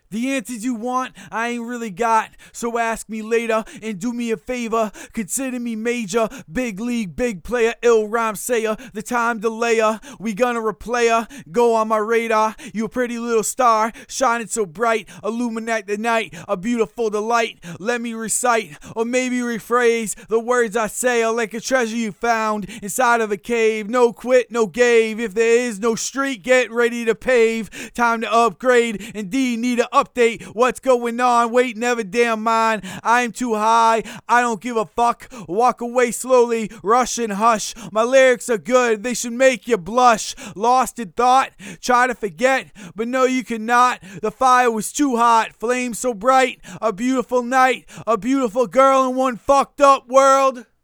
The answers you want, I ain't really got. So ask me later and do me a favor. Consider me major, big league, big player, ill rhyme sayer. The time delayer, we gonna replay her. Go on my radar, you a pretty little star, shining so bright, illuminate the night, a beautiful delight. Let me recite, or maybe rephrase, the words I say are like a treasure you found inside of a cave. No quit, no gave. If there is no street, get ready to pave. Time to upgrade, indeed need to update. What's going on? Wait, never damn mind. I am too high, I don't give a fuck. Walk away slowly, rush and hush. My lyrics are good, they should make you blush. Lost in thought, try to forget, but no you cannot. The fire was too hot, flames so bright. A beautiful night, a beautiful girl in one fucked up world.